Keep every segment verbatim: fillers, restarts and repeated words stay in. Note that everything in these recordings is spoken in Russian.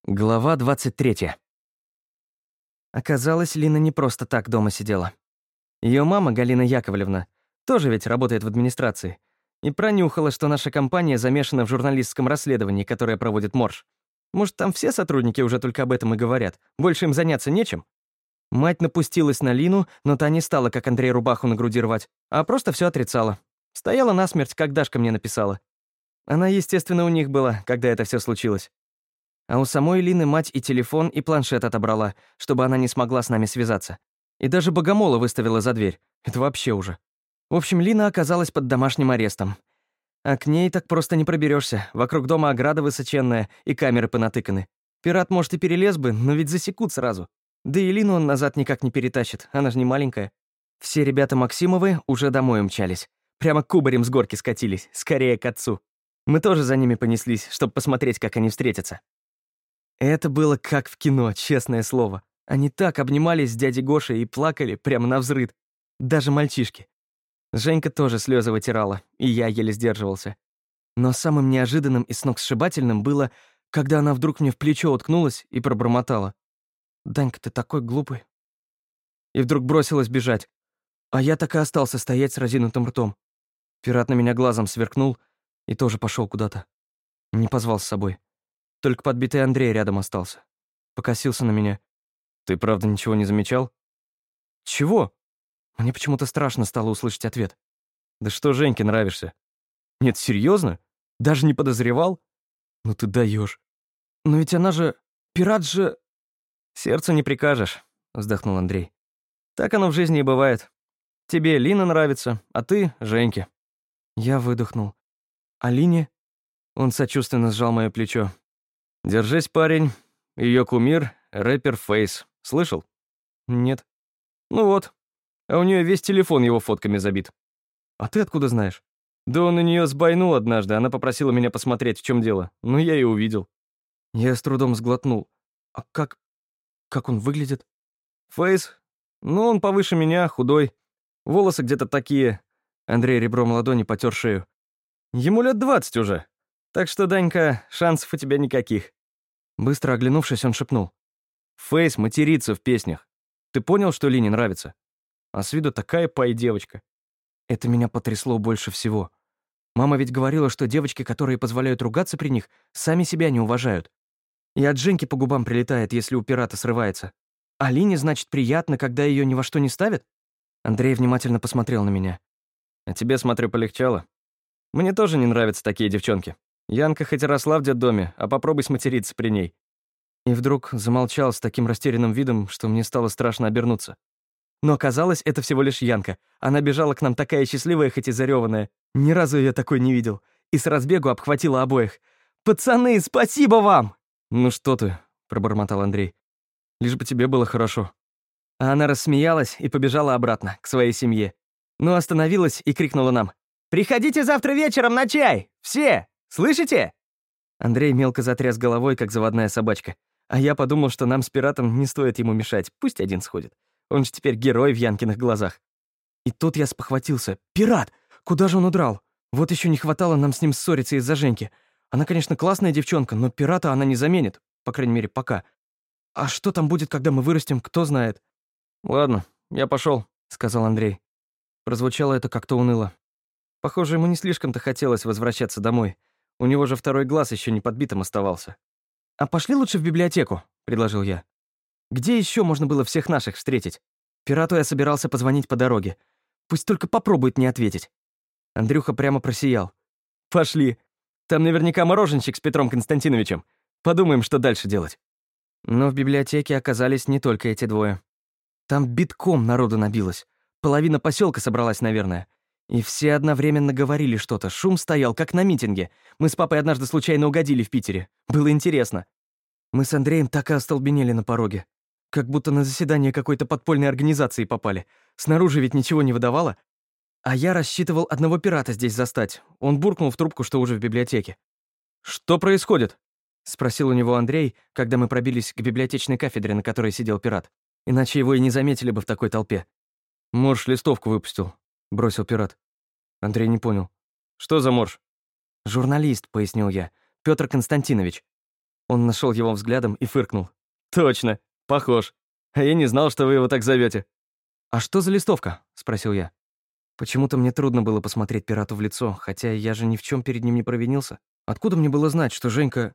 Глава двадцать третья. Оказалось, Лина не просто так дома сидела. Ее мама, Галина Яковлевна, тоже ведь работает в администрации, и пронюхала, что наша компания замешана в журналистском расследовании, которое проводит Морж. Может, там все сотрудники уже только об этом и говорят, больше им заняться нечем? Мать напустилась на Лину, но та не стала, как Андрей, рубаху на груди рвать, а просто все отрицала. Стояла насмерть, как Дашка мне написала. Она, естественно, у них была, когда это все случилось. А у самой Лины мать и телефон, и планшет отобрала, чтобы она не смогла с нами связаться. И даже Богомола выставила за дверь. Это вообще уже. В общем, Лина оказалась под домашним арестом. А к ней так просто не проберешься. Вокруг дома ограда высоченная, и камеры понатыканы. Пират, может, и перелез бы, но ведь засекут сразу. Да и Лину он назад никак не перетащит, она же не маленькая. Все ребята Максимовы уже домой умчались. Прямо кубарем с горки скатились, скорее к отцу. Мы тоже за ними понеслись, чтобы посмотреть, как они встретятся. Это было как в кино, честное слово. Они так обнимались с дядей Гошей и плакали прямо навзрыд. Даже мальчишки. Женька тоже слезы вытирала, и я еле сдерживался. Но самым неожиданным и сногсшибательным было, когда она вдруг мне в плечо уткнулась и пробормотала: «Данька, ты такой глупый». И вдруг бросилась бежать. А я так и остался стоять с разинутым ртом. Пират на меня глазом сверкнул и тоже пошел куда-то. Не позвал с собой. Только подбитый Андрей рядом остался. Покосился на меня. «Ты правда ничего не замечал?» «Чего?» Мне почему-то страшно стало услышать ответ. «Да что Женьке нравишься?» «Нет, серьезно? Даже не подозревал?» «Ну ты даешь. Но ведь она же... Пират же...» «Сердцу не прикажешь», — вздохнул Андрей. «Так оно в жизни и бывает. Тебе Лина нравится, а ты — Женьке». Я выдохнул. «А Лине?» Он сочувственно сжал мое плечо. «Держись, парень. Ее кумир — рэпер Фейс. Слышал?» «Нет». «Ну вот. А у нее весь телефон его фотками забит». «А ты откуда знаешь?» «Да он на нее сбайнул однажды. Она попросила меня посмотреть, в чем дело. Ну, я и увидел». Я с трудом сглотнул. «А как... как он выглядит?» «Фейс? Ну, он повыше меня, худой. Волосы где-то такие». Андрей ребром ладони потер шею. «Ему лет двадцать уже. Так что, Данька, шансов у тебя никаких». Быстро оглянувшись, он шепнул: «Фейс матерится в песнях. Ты понял, что Лине нравится? А с виду такая пай-девочка». Это меня потрясло больше всего. Мама ведь говорила, что девочки, которые позволяют ругаться при них, сами себя не уважают. И от Женьки по губам прилетает, если у пирата срывается. А Лине, значит, приятно, когда ее ни во что не ставят? Андрей внимательно посмотрел на меня. «А тебе, смотрю, полегчало. Мне тоже не нравятся такие девчонки. Янка хоть и росла в детдоме, а попробуй сматериться при ней». И вдруг замолчал с таким растерянным видом, что мне стало страшно обернуться. Но оказалось, это всего лишь Янка. Она бежала к нам такая счастливая, хоть и зареванная. Ни разу я такой не видел. И с разбегу обхватила обоих. «Пацаны, спасибо вам!» «Ну что ты», — пробормотал Андрей. «Лишь бы тебе было хорошо». А она рассмеялась и побежала обратно, к своей семье. Но остановилась и крикнула нам: «Приходите завтра вечером на чай! Все! Слышите?» Андрей мелко затряс головой, как заводная собачка. А я подумал, что нам с пиратом не стоит ему мешать, пусть один сходит. Он же теперь герой в Янкиных глазах. И тут я спохватился. «Пират! Куда же он удрал? Вот еще не хватало нам с ним ссориться из-за Женьки. Она, конечно, классная девчонка, но пирата она не заменит. По крайней мере, пока. А что там будет, когда мы вырастем, кто знает?» «Ладно, я пошел», — сказал Андрей. Прозвучало это как-то уныло. Похоже, ему не слишком-то хотелось возвращаться домой. У него же второй глаз еще не подбитым оставался. «А пошли лучше в библиотеку», — предложил я. «Где еще можно было всех наших встретить? Пирату я собирался позвонить по дороге. Пусть только попробует не ответить». Андрюха прямо просиял. «Пошли. Там наверняка мороженщик с Петром Константиновичем. Подумаем, что дальше делать». Но в библиотеке оказались не только эти двое. Там битком народу набилось. Половина поселка собралась, наверное. И все одновременно говорили что-то. Шум стоял, как на митинге. Мы с папой однажды случайно угодили в Питере. Было интересно. Мы с Андреем так и остолбенели на пороге. Как будто на заседание какой-то подпольной организации попали. Снаружи ведь ничего не выдавало. А я рассчитывал одного пирата здесь застать. Он буркнул в трубку, что уже в библиотеке. «Что происходит?» — спросил у него Андрей, когда мы пробились к библиотечной кафедре, на которой сидел пират. Иначе его и не заметили бы в такой толпе. «Морж листовку выпустил», — бросил пират. Андрей не понял. «Что за Морж?» «Журналист», — пояснил я. «Петр Константинович». Он нашел его взглядом и фыркнул. «Точно, похож. А я не знал, что вы его так зовете. «А что за листовка?» — спросил я. Почему-то мне трудно было посмотреть пирату в лицо, хотя я же ни в чем перед ним не провинился. Откуда мне было знать, что Женька...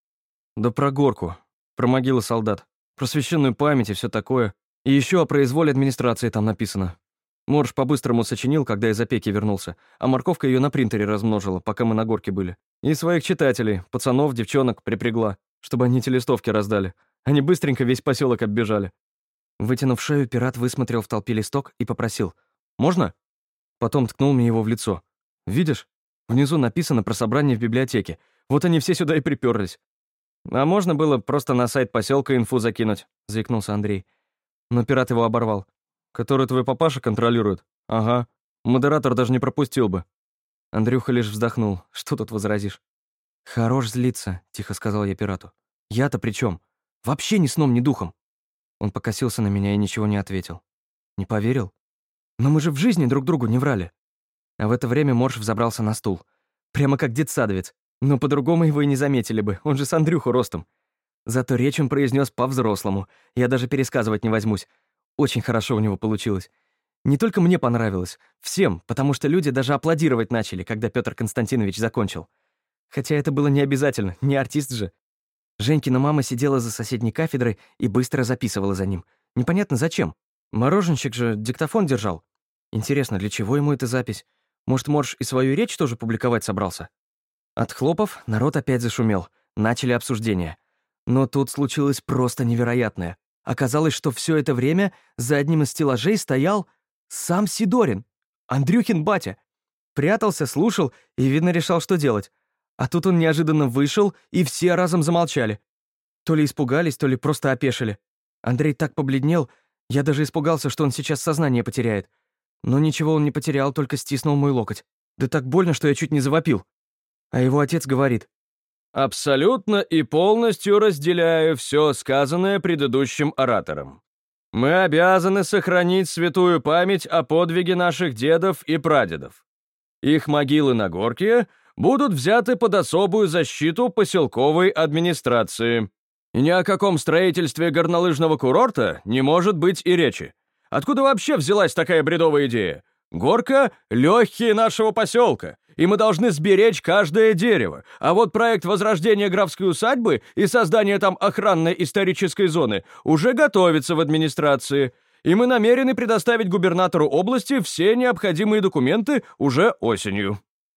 Да про горку, про могилы солдат, про священную память и все такое. И еще о произволе администрации там написано. Морж по-быстрому сочинил, когда из опеки вернулся, а морковка ее на принтере размножила, пока мы на горке были. И своих читателей, пацанов, девчонок припрягла, чтобы они эти листовки раздали. Они быстренько весь поселок оббежали. Вытянув шею, пират высмотрел в толпе листок и попросил: «Можно?» Потом ткнул мне его в лицо. «Видишь? Внизу написано про собрание в библиотеке. Вот они все сюда и приперлись». «А можно было просто на сайт поселка инфу закинуть», — заикнулся Андрей. Но пират его оборвал. «Который твой папаша контролирует?» «Ага. Модератор даже не пропустил бы». Андрюха лишь вздохнул. «Что тут возразишь?» «Хорош злиться», — тихо сказал я пирату. «Я-то при чем? Вообще ни сном, ни духом». Он покосился на меня и ничего не ответил. «Не поверил? Но мы же в жизни друг другу не врали». А в это время Морж взобрался на стул. Прямо как детсадовец. Но по-другому его и не заметили бы, он же с Андрюху ростом. Зато речь он произнес по-взрослому. Я даже пересказывать не возьмусь. Очень хорошо у него получилось. Не только мне понравилось, всем, потому что люди даже аплодировать начали, когда Петр Константинович закончил. Хотя это было не обязательно, не артист же. Женькина мама сидела за соседней кафедрой и быстро записывала за ним. Непонятно зачем. Мороженщик же диктофон держал. Интересно, для чего ему эта запись? Может, Морж и свою речь тоже публиковать собрался? От хлопов народ опять зашумел. Начали обсуждение. Но тут случилось просто невероятное. Оказалось, что все это время за одним из стеллажей стоял сам Сидорин, Андрюхин батя. Прятался, слушал и, видно, решал, что делать. А тут он неожиданно вышел, и все разом замолчали. То ли испугались, то ли просто опешили. Андрей так побледнел, я даже испугался, что он сейчас сознание потеряет. Но ничего он не потерял, только стиснул мой локоть. Да так больно, что я чуть не завопил. А его отец говорит: «Абсолютно и полностью разделяю все сказанное предыдущим оратором. Мы обязаны сохранить святую память о подвиге наших дедов и прадедов. Их могилы на горке будут взяты под особую защиту поселковой администрации. И ни о каком строительстве горнолыжного курорта не может быть и речи. Откуда вообще взялась такая бредовая идея? Горка — легкие нашего поселка, и мы должны сберечь каждое дерево. А вот проект возрождения графской усадьбы и создания там охранной исторической зоны уже готовится в администрации, и мы намерены предоставить губернатору области все необходимые документы уже осенью».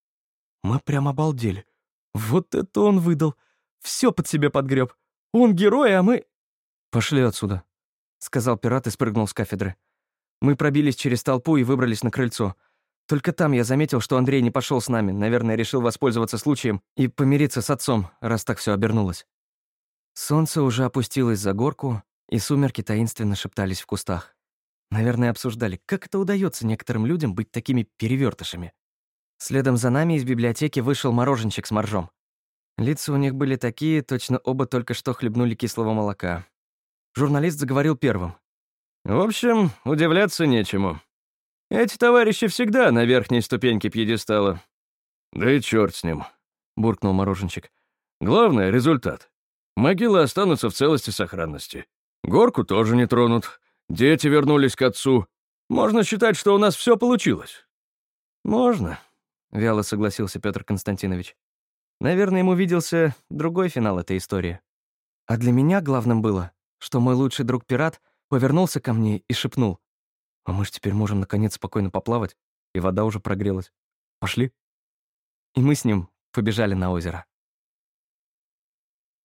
Мы прям обалдели. Вот это он выдал. Все под себя подгреб. Он герой, а мы... «Пошли отсюда», — сказал пират и спрыгнул с кафедры. Мы пробились через толпу и выбрались на крыльцо. Только там я заметил, что Андрей не пошел с нами, наверное, решил воспользоваться случаем и помириться с отцом, раз так все обернулось. Солнце уже опустилось за горку, и сумерки таинственно шептались в кустах. Наверное, обсуждали, как это удается некоторым людям быть такими перевертышами. Следом за нами из библиотеки вышел мороженщик с моржом. Лица у них были такие, точно оба только что хлебнули кислого молока. Журналист заговорил первым. В общем, удивляться нечему. Эти товарищи всегда на верхней ступеньке пьедестала. Да и черт с ним, буркнул мороженщик. Главное — результат. Могилы останутся в целости и сохранности. Горку тоже не тронут. Дети вернулись к отцу. Можно считать, что у нас все получилось. Можно, вяло согласился Петр Константинович. Наверное, ему виделся другой финал этой истории. А для меня главным было, что мой лучший друг-пират повернулся ко мне и шепнул: «А мы ж теперь можем наконец спокойно поплавать, и вода уже прогрелась. Пошли?» И мы с ним побежали на озеро.